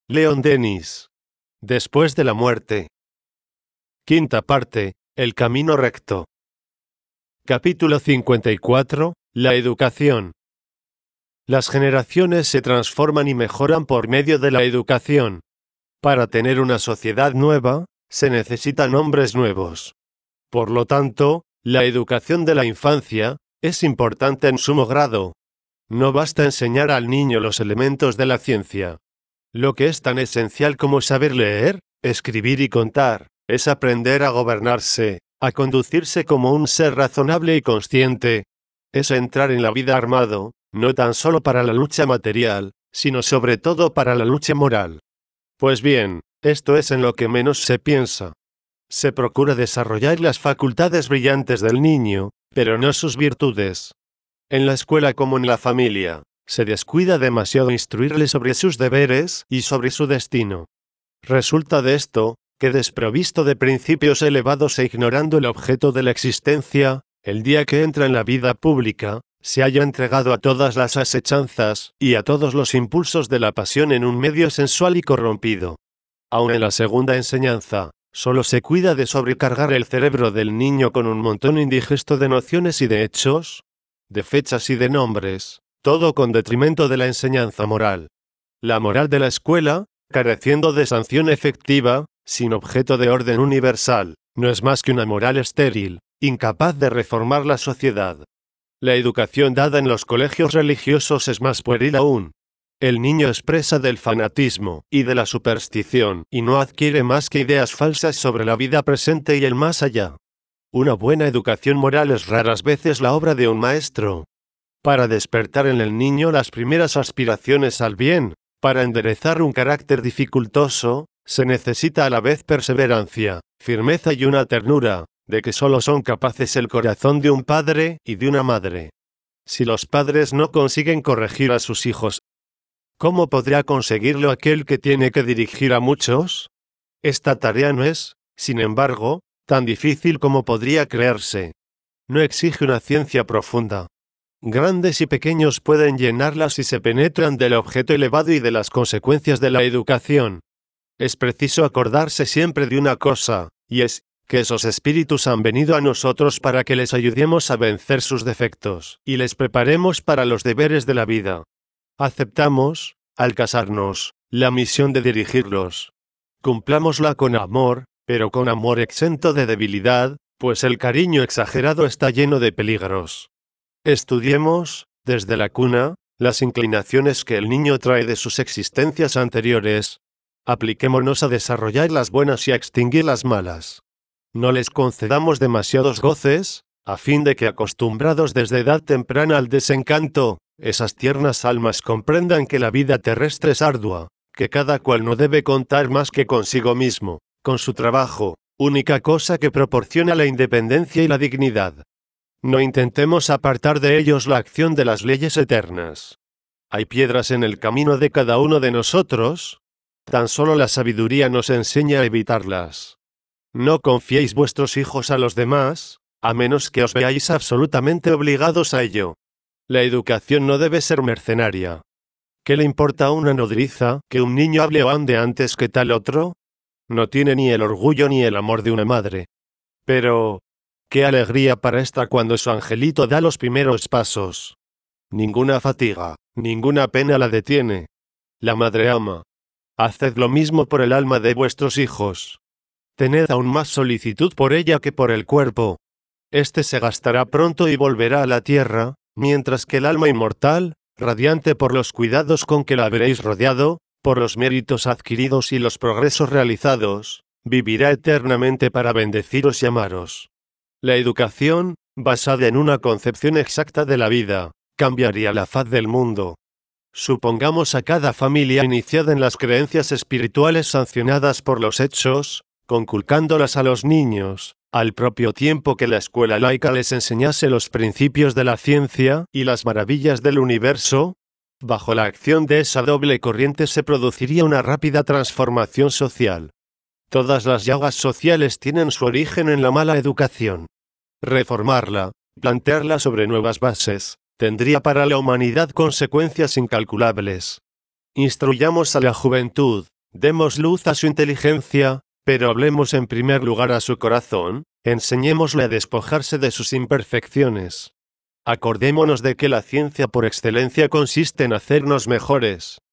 Leon Denis. Después de la muerte. Quinta parte, el camino recto. Capítulo 54, la educación. Las generaciones se transforman y mejoran por medio de la educación. Para tener una sociedad nueva, se necesitan hombres nuevos. Por lo tanto, la educación de la infancia es importante en sumo grado. No basta enseñar al niño los elementos de la ciencia. Lo que es tan esencial como saber leer, escribir y contar, es aprender a gobernarse, a conducirse como un ser razonable y consciente. Es entrar en la vida armado, no tan solo para la lucha material, sino sobre todo para la lucha moral. Pues bien, esto es en lo que menos se piensa. Se procura desarrollar las facultades brillantes del niño, pero no sus virtudes. En la escuela como en la familia, se descuida demasiado instruirle sobre sus deberes y sobre su destino. Resulta de esto, que desprovisto de principios elevados e ignorando el objeto de la existencia, el día que entra en la vida pública, se haya entregado a todas las asechanzas y a todos los impulsos de la pasión en un medio sensual y corrompido. Aun en la segunda enseñanza, solo se cuida de sobrecargar el cerebro del niño con un montón indigesto de nociones y de hechos, de fechas y de nombres, todo con detrimento de la enseñanza moral. La moral de la escuela, careciendo de sanción efectiva, sin objeto de orden universal, no es más que una moral estéril, incapaz de reformar la sociedad. La educación dada en los colegios religiosos es más pueril aún. El niño es presa del fanatismo y de la superstición y no adquiere más que ideas falsas sobre la vida presente y el más allá. Una buena educación moral es raras veces la obra de un maestro. Para despertar en el niño las primeras aspiraciones al bien, para enderezar un carácter dificultoso, se necesita a la vez perseverancia, firmeza y una ternura, de que solo son capaces el corazón de un padre y de una madre. Si los padres no consiguen corregir a sus hijos, ¿cómo podrá conseguirlo aquel que tiene que dirigir a muchos? Esta tarea no es, sin embargo, tan difícil como podría creerse. No exige una ciencia profunda. Grandes y pequeños pueden llenarla si se penetran del objeto elevado y de las consecuencias de la educación. Es preciso acordarse siempre de una cosa, y es, que esos espíritus han venido a nosotros para que les ayudemos a vencer sus defectos, y les preparemos para los deberes de la vida. Aceptamos, al casarnos, la misión de dirigirlos. Cumplámosla con amor, pero con amor exento de debilidad, pues el cariño exagerado está lleno de peligros. Estudiemos, desde la cuna, las inclinaciones que el niño trae de sus existencias anteriores. Apliquémonos a desarrollar las buenas y a extinguir las malas. No les concedamos demasiados goces, a fin de que acostumbrados desde edad temprana al desencanto, esas tiernas almas comprendan que la vida terrestre es ardua, que cada cual no debe contar más que consigo mismo, con su trabajo, única cosa que proporciona la independencia y la dignidad. No intentemos apartar de ellos la acción de las leyes eternas. ¿Hay piedras en el camino de cada uno de nosotros? Tan solo la sabiduría nos enseña a evitarlas. No confiéis vuestros hijos a los demás, a menos que os veáis absolutamente obligados a ello. La educación no debe ser mercenaria. ¿Qué le importa a una nodriza que un niño hable o ande antes que tal otro? No tiene ni el orgullo ni el amor de una madre. Pero qué alegría para esta cuando su angelito da los primeros pasos. Ninguna fatiga, ninguna pena la detiene. La madre ama. Haced lo mismo por el alma de vuestros hijos. Tened aún más solicitud por ella que por el cuerpo. Este se gastará pronto y volverá a la tierra, mientras que el alma inmortal, radiante por los cuidados con que la habréis rodeado, por los méritos adquiridos y los progresos realizados, vivirá eternamente para bendeciros y amaros. La educación, basada en una concepción exacta de la vida, cambiaría la faz del mundo. Supongamos a cada familia iniciada en las creencias espirituales sancionadas por los hechos, conculcándolas a los niños, al propio tiempo que la escuela laica les enseñase los principios de la ciencia y las maravillas del universo. Bajo la acción de esa doble corriente se produciría una rápida transformación social. Todas las llagas sociales tienen su origen en la mala educación. Reformarla, plantearla sobre nuevas bases, tendría para la humanidad consecuencias incalculables. Instruyamos a la juventud, Demos luz a su inteligencia, pero hablemos en primer lugar a su corazón, enseñémosle a despojarse de sus imperfecciones. Acordémonos de que la ciencia por excelencia consiste en hacernos mejores.